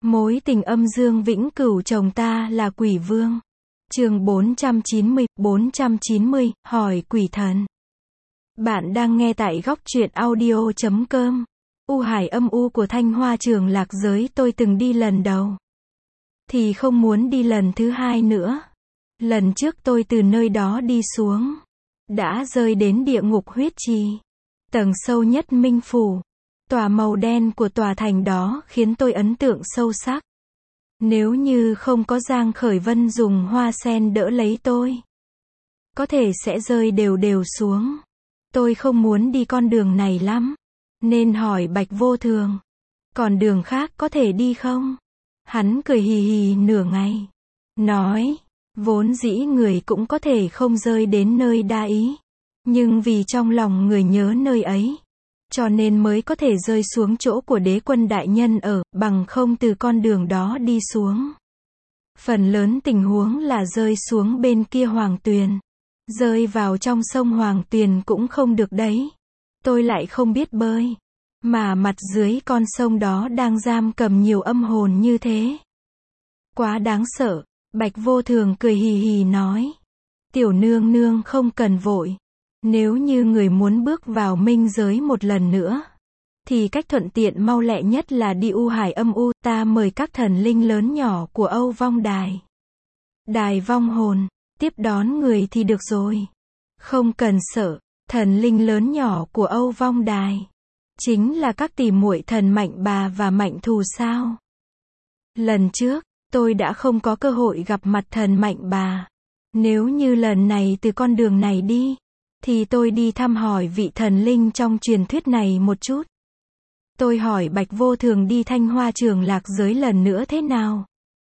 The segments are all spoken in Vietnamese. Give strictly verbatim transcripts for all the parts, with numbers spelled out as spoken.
Mối tình âm dương vĩnh cửu chồng ta là quỷ vương. Chương bốn trăm chín mươi, bốn trăm chín mươi, hỏi quỷ thần. Bạn đang nghe tại góc truyện audio chấm com. U hải âm u của Thanh Hoa Trường Lạc Giới tôi từng đi lần đầu. Thì không muốn đi lần thứ hai nữa. Lần trước tôi từ nơi đó đi xuống. Đã rơi đến địa ngục huyết trì. Tầng sâu nhất Minh Phủ. Tòa màu đen của tòa thành đó khiến tôi ấn tượng sâu sắc. Nếu như không có Giang Khởi Vân dùng hoa sen đỡ lấy tôi, có thể sẽ rơi đều đều xuống. Tôi không muốn đi con đường này lắm, nên hỏi Bạch Vô Thường, còn đường khác có thể đi không? Hắn cười hì hì nửa ngày, nói, vốn dĩ người cũng có thể không rơi đến nơi đa ý, nhưng vì trong lòng người nhớ nơi ấy, cho nên mới có thể rơi xuống chỗ của đế quân đại nhân ở, bằng không từ con đường đó đi xuống. Phần lớn tình huống là rơi xuống bên kia Hoàng Tuyền. Rơi vào trong sông Hoàng Tuyền cũng không được đấy. Tôi lại không biết bơi. Mà mặt dưới con sông đó đang giam cầm nhiều âm hồn như thế. Quá đáng sợ. Bạch Vô Thường cười hì hì nói. Tiểu nương nương không cần vội. Nếu như người muốn bước vào minh giới một lần nữa, thì cách thuận tiện mau lẹ nhất là đi U Hải âm u, ta mời các thần linh lớn nhỏ của Âu Vong Đài. Đài vong hồn, tiếp đón người thì được rồi. Không cần sợ, thần linh lớn nhỏ của Âu Vong Đài. Chính là các tỷ muội thần Mạnh Bà và Mạnh Thù sao. Lần trước, tôi đã không có cơ hội gặp mặt thần Mạnh Bà. Nếu như lần này từ con đường này đi, thì tôi đi thăm hỏi vị thần linh trong truyền thuyết này một chút. Tôi hỏi Bạch Vô Thường đi Thanh Hoa Trường Lạc Giới lần nữa thế nào?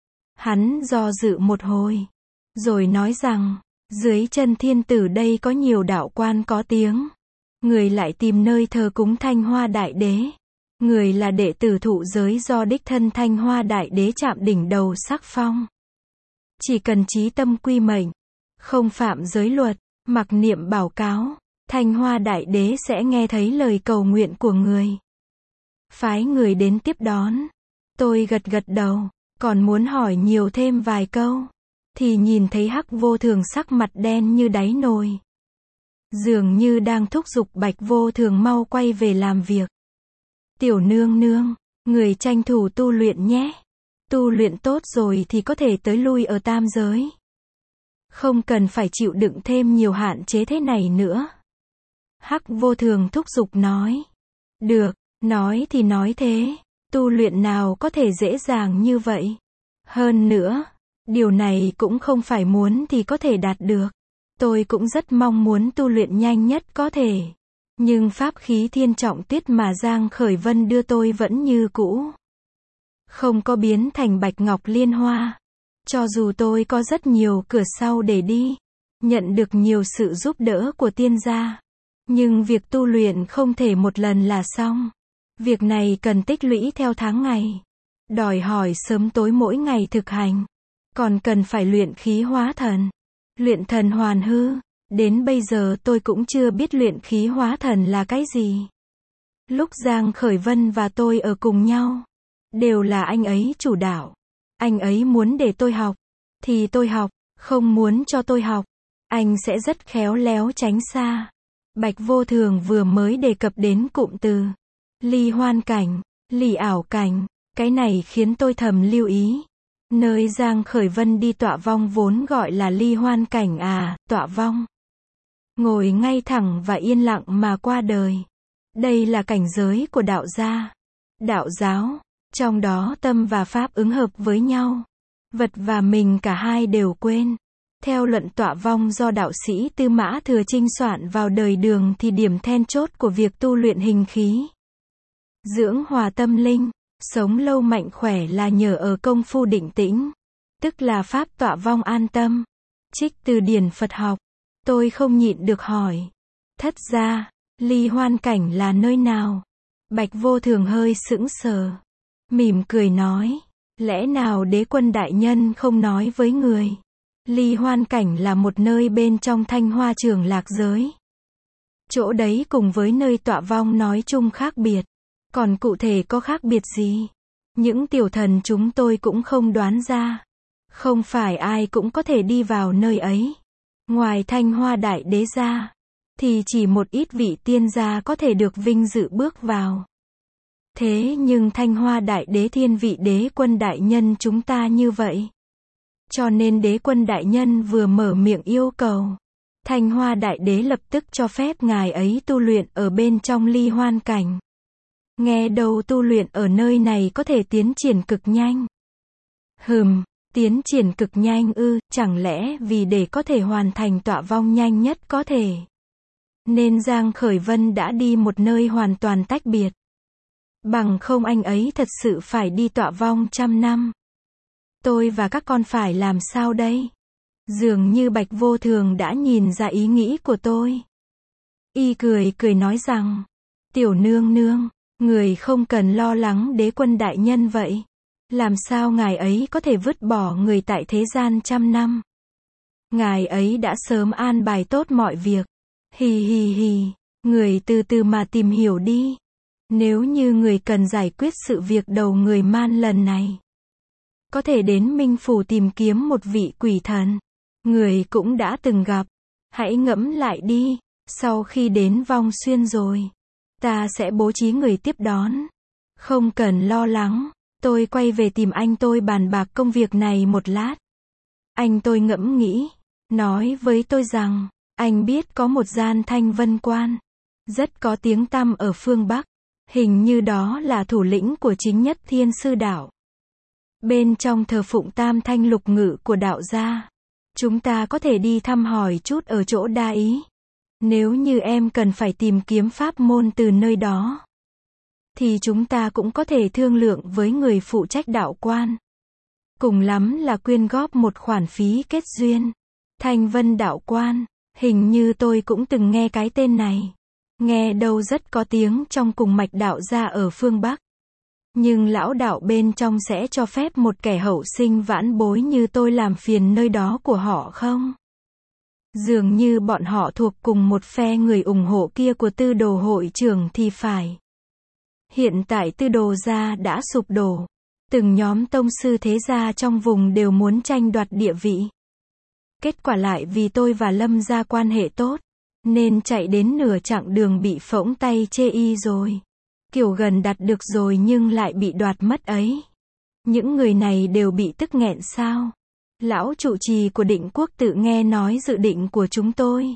Hắn do dự một hồi, rồi nói rằng, dưới chân thiên tử đây có nhiều đạo quan có tiếng. Người lại tìm nơi thờ cúng Thanh Hoa Đại Đế. Người là đệ tử thụ giới do đích thân Thanh Hoa Đại Đế chạm đỉnh đầu sắc phong. Chỉ cần chí tâm quy mệnh, không phạm giới luật, mặc niệm bảo cáo, Thanh Hoa Đại Đế sẽ nghe thấy lời cầu nguyện của người. Phái người đến tiếp đón. Tôi gật gật đầu, còn muốn hỏi nhiều thêm vài câu, thì nhìn thấy Hắc Vô Thường sắc mặt đen như đáy nồi. Dường như đang thúc giục Bạch Vô Thường mau quay về làm việc. Tiểu nương nương, người tranh thủ tu luyện nhé. Tu luyện tốt rồi thì có thể tới lui ở tam giới. Không cần phải chịu đựng thêm nhiều hạn chế thế này nữa. Hắc Vô Thường thúc giục nói. Được, nói thì nói thế. Tu luyện nào có thể dễ dàng như vậy. Hơn nữa, điều này cũng không phải muốn thì có thể đạt được. Tôi cũng rất mong muốn tu luyện nhanh nhất có thể. Nhưng pháp khí thiên trọng tuyết mà Giang Khởi Vân đưa tôi vẫn như cũ. Không có biến thành bạch ngọc liên hoa. Cho dù tôi có rất nhiều cửa sau để đi, nhận được nhiều sự giúp đỡ của tiên gia, nhưng việc tu luyện không thể một lần là xong. Việc này cần tích lũy theo tháng ngày, đòi hỏi sớm tối mỗi ngày thực hành, còn cần phải luyện khí hóa thần, luyện thần hoàn hư. Đến bây giờ tôi cũng chưa biết luyện khí hóa thần là cái gì. Lúc Giang Khởi Vân và tôi ở cùng nhau, đều là anh ấy chủ đạo. Anh ấy muốn để tôi học, thì tôi học, không muốn cho tôi học, anh sẽ rất khéo léo tránh xa. Bạch Vô Thường vừa mới đề cập đến cụm từ ly hoan cảnh, ly ảo cảnh, cái này khiến tôi thầm lưu ý. Nơi Giang Khởi Vân đi tọa vong vốn gọi là ly hoan cảnh à, tọa vong. Ngồi ngay thẳng và yên lặng mà qua đời. Đây là cảnh giới của đạo gia, đạo giáo. Trong đó tâm và pháp ứng hợp với nhau. Vật và mình cả hai đều quên. Theo luận tọa vong do đạo sĩ Tư Mã Thừa Trinh soạn vào đời Đường thì điểm then chốt của việc tu luyện hình khí, dưỡng hòa tâm linh, sống lâu mạnh khỏe là nhờ ở công phu định tĩnh. Tức là pháp tọa vong an tâm. Trích từ điển Phật học. Tôi không nhịn được hỏi. Thất gia, ly hoan cảnh là nơi nào? Bạch Vô Thường hơi sững sờ. Mỉm cười nói, lẽ nào đế quân đại nhân không nói với người? Ly hoan cảnh là một nơi bên trong Thanh Hoa Trường Lạc Giới. Chỗ đấy cùng với nơi tọa vong nói chung khác biệt. Còn cụ thể có khác biệt gì? Những tiểu thần chúng tôi cũng không đoán ra. Không phải ai cũng có thể đi vào nơi ấy. Ngoài Thanh Hoa Đại Đế ra, thì chỉ một ít vị tiên gia có thể được vinh dự bước vào. Thế nhưng Thanh Hoa Đại Đế thiên vị đế quân đại nhân chúng ta như vậy. Cho nên đế quân đại nhân vừa mở miệng yêu cầu. Thanh Hoa Đại Đế lập tức cho phép ngài ấy tu luyện ở bên trong ly hoan cảnh. Nghe đầu tu luyện ở nơi này có thể tiến triển cực nhanh. Hừm, tiến triển cực nhanh ư, chẳng lẽ vì để có thể hoàn thành tọa vong nhanh nhất có thể. Nên Giang Khởi Vân đã đi một nơi hoàn toàn tách biệt. Bằng không anh ấy thật sự phải đi tọa vong trăm năm. Tôi và các con phải làm sao đây? Dường như Bạch Vô Thường đã nhìn ra ý nghĩ của tôi. Y cười cười nói rằng, tiểu nương nương, người không cần lo lắng đế quân đại nhân vậy. Làm sao ngài ấy có thể vứt bỏ người tại thế gian trăm năm? Ngài ấy đã sớm an bài tốt mọi việc. Hì hì hì, người từ từ mà tìm hiểu đi. Nếu như người cần giải quyết sự việc đầu người man lần này, có thể đến Minh Phủ tìm kiếm một vị quỷ thần. Người cũng đã từng gặp. Hãy ngẫm lại đi. Sau khi đến Vong Xuyên rồi, ta sẽ bố trí người tiếp đón. Không cần lo lắng. Tôi quay về tìm anh tôi bàn bạc công việc này một lát. Anh tôi ngẫm nghĩ, nói với tôi rằng, anh biết có một gian Thanh Vân Quan, rất có tiếng tăm ở phương Bắc. Hình như đó là thủ lĩnh của chính nhất Thiên Sư Đạo. Bên trong thờ phụng tam thanh lục ngự của đạo gia. Chúng ta có thể đi thăm hỏi chút ở chỗ đa ý. Nếu như em cần phải tìm kiếm pháp môn từ nơi đó, thì chúng ta cũng có thể thương lượng với người phụ trách đạo quan. Cùng lắm là quyên góp một khoản phí kết duyên. Thanh Vân Đạo Quan, hình như tôi cũng từng nghe cái tên này. Nghe đâu rất có tiếng trong cùng mạch đạo gia ở phương Bắc. Nhưng lão đạo bên trong sẽ cho phép một kẻ hậu sinh vãn bối như tôi làm phiền nơi đó của họ không? Dường như bọn họ thuộc cùng một phe người ủng hộ kia của Tư Đồ hội trưởng thì phải. Hiện tại Tư Đồ gia đã sụp đổ. Từng nhóm tông sư thế gia trong vùng đều muốn tranh đoạt địa vị. Kết quả lại vì tôi và Lâm gia quan hệ tốt, nên chạy đến nửa chặng đường bị phỗng tay chê y rồi. Kiểu gần đặt được rồi nhưng lại bị đoạt mất ấy. Những người này đều bị tức nghẹn sao? Lão trụ trì của Định Quốc tự nghe nói dự định của chúng tôi.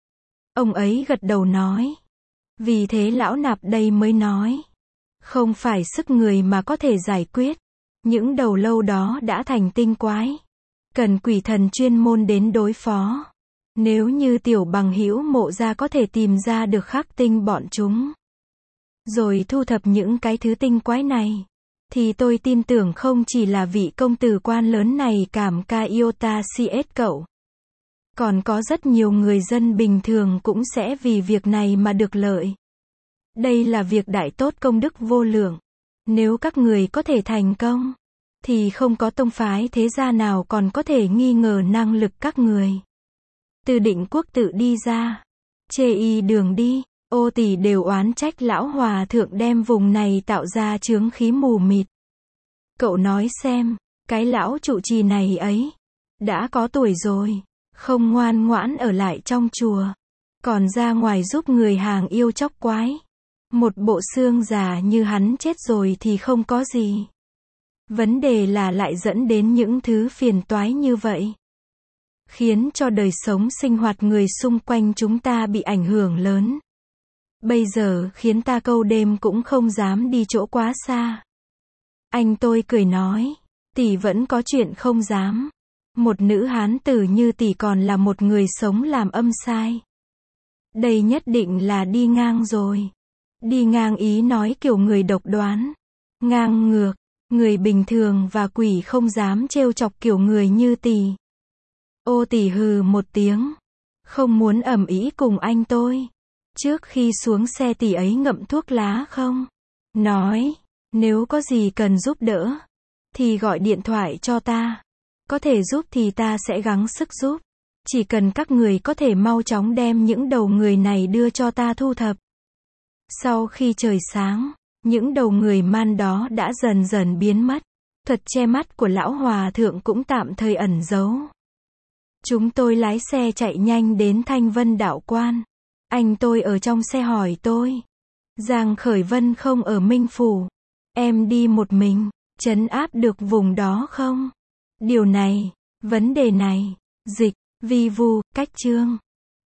Ông ấy gật đầu nói. Vì thế lão nạp đây mới nói. Không phải sức người mà có thể giải quyết. Những đầu lâu đó đã thành tinh quái. Cần quỷ thần chuyên môn đến đối phó. Nếu như tiểu bằng hữu Mộ gia có thể tìm ra được khắc tinh bọn chúng, rồi thu thập những cái thứ tinh quái này, thì tôi tin tưởng không chỉ là vị công tử quan lớn này cảm ca yêu ta xê ét cậu. Còn có rất nhiều người dân bình thường cũng sẽ vì việc này mà được lợi. Đây là việc đại tốt công đức vô lượng. Nếu các người có thể thành công, thì không có tông phái thế gia nào còn có thể nghi ngờ năng lực các người. Từ Định Quốc tự đi ra, chê y đường đi, ô tỷ đều oán trách lão hòa thượng đem vùng này tạo ra chướng khí mù mịt. Cậu nói xem, cái lão trụ trì này ấy, đã có tuổi rồi, không ngoan ngoãn ở lại trong chùa, còn ra ngoài giúp người hàng yêu chóc quái. Một bộ xương già như hắn chết rồi thì không có gì. Vấn đề là lại dẫn đến những thứ phiền toái như vậy, khiến cho đời sống sinh hoạt người xung quanh chúng ta bị ảnh hưởng lớn. Bây giờ khiến ta câu đêm cũng không dám đi chỗ quá xa. Anh tôi cười nói, tỷ vẫn có chuyện không dám. Một nữ hán tử như tỷ còn là một người sống làm âm sai. Đây nhất định là đi ngang rồi. Đi ngang ý nói kiểu người độc đoán, ngang ngược, người bình thường và quỷ không dám trêu chọc kiểu người như tỷ. Ô tỷ hừ một tiếng, không muốn ầm ĩ cùng anh tôi. Trước khi xuống xe tỷ ấy ngậm thuốc lá không? Nói, nếu có gì cần giúp đỡ, thì gọi điện thoại cho ta. Có thể giúp thì ta sẽ gắng sức giúp. Chỉ cần các người có thể mau chóng đem những đầu người này đưa cho ta thu thập. Sau khi trời sáng, Những đầu người man đó đã dần dần biến mất. Thuật che mắt của lão hòa thượng cũng tạm thời ẩn giấu. Chúng tôi lái xe chạy nhanh đến Thanh Vân đạo quan. Anh tôi ở trong xe hỏi tôi. Giang Khởi Vân không ở Minh Phủ. Em đi một mình, trấn áp được vùng đó không? Điều này, vấn đề này, dịch, vi vu, cách chương.